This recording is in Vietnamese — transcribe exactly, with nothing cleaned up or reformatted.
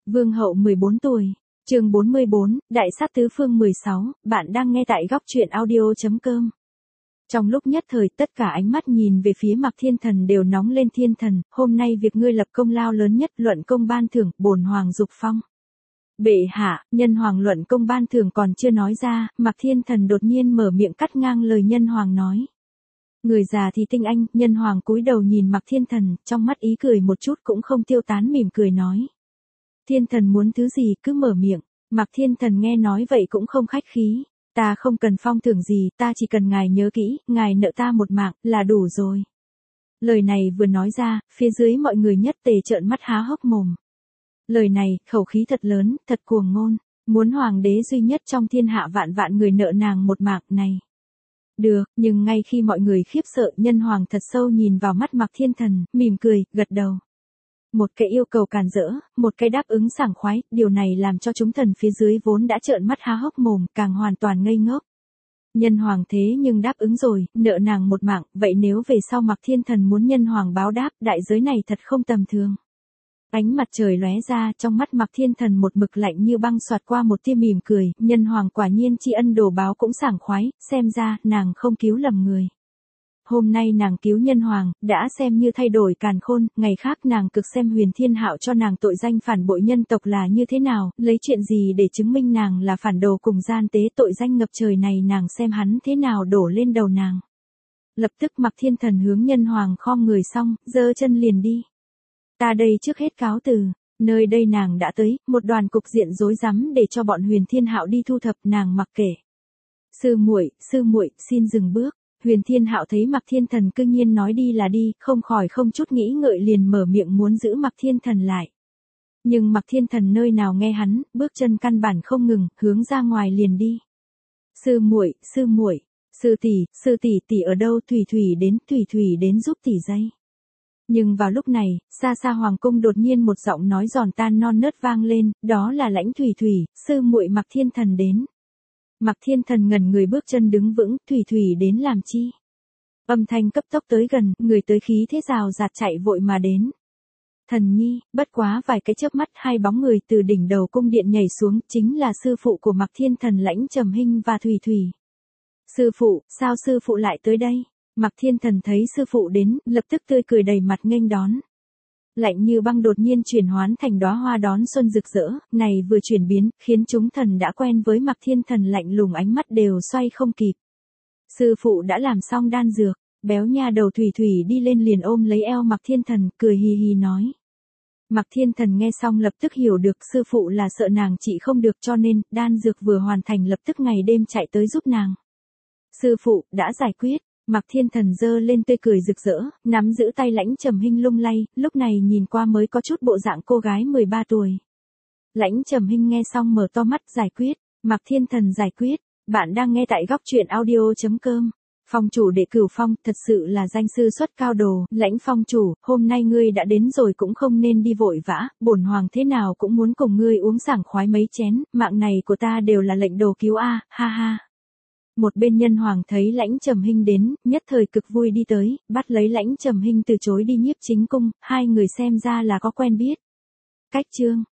Vương hậu mười bốn tuổi. Chương bốn mươi bốn, Đại sát tứ phương mười sáu, bạn đang nghe tại góc truyện audio chấm com. Trong lúc nhất thời tất cả ánh mắt nhìn về phía Mạc Thiên Thần đều nóng lên. Thiên Thần, hôm nay việc ngươi lập công lao lớn nhất, luận công ban thưởng, bổn hoàng dục phong. Bệ hạ, nhân hoàng luận công ban thưởng còn chưa nói ra, Mạc Thiên Thần đột nhiên mở miệng cắt ngang lời nhân hoàng nói. Người già thì tinh anh, nhân hoàng cúi đầu nhìn Mạc Thiên Thần, trong mắt ý cười một chút cũng không tiêu tán, mỉm cười nói. Thiên Thần muốn thứ gì cứ mở miệng. Mạc Thiên Thần nghe nói vậy cũng không khách khí. Ta không cần phong thưởng gì, ta chỉ cần ngài nhớ kỹ, ngài nợ ta một mạng, là đủ rồi. Lời này vừa nói ra, phía dưới mọi người nhất tề trợn mắt há hốc mồm. Lời này, khẩu khí thật lớn, thật cuồng ngôn. Muốn hoàng đế duy nhất trong thiên hạ vạn vạn người nợ nàng một mạng này. Được, nhưng ngay khi mọi người khiếp sợ, nhân hoàng thật sâu nhìn vào mắt Mạc Thiên Thần, mỉm cười, gật đầu. Một cái yêu cầu càn rỡ, một cái đáp ứng sảng khoái, điều này làm cho chúng thần phía dưới vốn đã trợn mắt há hốc mồm, càng hoàn toàn ngây ngốc. Nhân hoàng thế nhưng đáp ứng rồi, nợ nàng một mạng, vậy nếu về sau Mạc Thiên Thần muốn nhân hoàng báo đáp, đại giới này thật không tầm thường. Ánh mặt trời lóe ra, trong mắt Mạc Thiên Thần một mực lạnh như băng xoạt qua một tia mỉm cười, nhân hoàng quả nhiên tri ân đồ báo cũng sảng khoái, xem ra, nàng không cứu lầm người. Hôm nay nàng cứu nhân hoàng, đã xem như thay đổi càn khôn, ngày khác nàng cực xem Huyền Thiên Hạo cho nàng tội danh phản bội nhân tộc là như thế nào, lấy chuyện gì để chứng minh nàng là phản đồ cùng gian tế, tội danh ngập trời này nàng xem hắn thế nào đổ lên đầu nàng. Lập tức Mạc Thiên Thần hướng nhân hoàng khom người xong, giơ chân liền đi. Ta đây trước hết cáo từ, nơi đây nàng đã tới, một đoàn cục diện rối rắm để cho bọn Huyền Thiên Hạo đi thu thập, nàng mặc kệ. Sư muội, sư muội, xin dừng bước. Huyền Thiên Hạo thấy Mạc Thiên Thần cương nhiên nói đi là đi, không khỏi không chút nghĩ ngợi liền mở miệng muốn giữ Mạc Thiên Thần lại. Nhưng Mạc Thiên Thần nơi nào nghe hắn, bước chân căn bản không ngừng, hướng ra ngoài liền đi. Sư muội, sư muội, sư tỷ, sư tỷ tỷ ở đâu? Thủy Thủy đến, Thủy Thủy đến giúp tỷ dây. Nhưng vào lúc này, xa xa hoàng cung đột nhiên một giọng nói giòn tan non nớt vang lên, đó là Lãnh Thủy Thủy, sư muội Mạc Thiên Thần đến. Mạc Thiên Thần ngẩn người bước chân đứng vững, Thủy Thủy đến làm chi? Âm thanh cấp tốc tới gần, người tới khí thế rào rạt chạy vội mà đến. Thần nhi, bất quá vài cái chớp mắt hai bóng người từ đỉnh đầu cung điện nhảy xuống, chính là sư phụ của Mạc Thiên Thần Lãnh Trầm Hinh và Thủy Thủy. Sư phụ, sao sư phụ lại tới đây? Mạc Thiên Thần thấy sư phụ đến, lập tức tươi cười đầy mặt nghênh đón. Lạnh như băng đột nhiên chuyển hoán thành đóa hoa đón xuân rực rỡ, này vừa chuyển biến, khiến chúng thần đã quen với Mạc Thiên Thần lạnh lùng ánh mắt đều xoay không kịp. Sư phụ đã làm xong đan dược, béo nha đầu Thủy Thủy đi lên liền ôm lấy eo Mạc Thiên Thần, cười hì hì nói. Mạc Thiên Thần nghe xong lập tức hiểu được sư phụ là sợ nàng trị không được cho nên, đan dược vừa hoàn thành lập tức ngày đêm chạy tới giúp nàng. Sư phụ, đã giải quyết. Mạc Thiên Thần giơ lên tươi cười rực rỡ, nắm giữ tay Lãnh Trầm Hinh lung lay, lúc này nhìn qua mới có chút bộ dạng cô gái mười ba tuổi. Lãnh Trầm Hinh nghe xong mở to mắt, giải quyết, Mạc Thiên Thần giải quyết, bạn đang nghe tại góc truyện audio chấm com. Phong chủ Đệ Cửu Phong, thật sự là danh sư xuất cao đồ, Lãnh phong chủ, hôm nay ngươi đã đến rồi cũng không nên đi vội vã, bổn hoàng thế nào cũng muốn cùng ngươi uống sảng khoái mấy chén, mạng này của ta đều là lệnh đồ cứu a, ha ha. Một bên nhân hoàng thấy Lãnh Trầm Hinh đến, nhất thời cực vui đi tới, bắt lấy Lãnh Trầm Hinh từ chối đi Nhiếp Chính cung, hai người xem ra là có quen biết. Cách chương,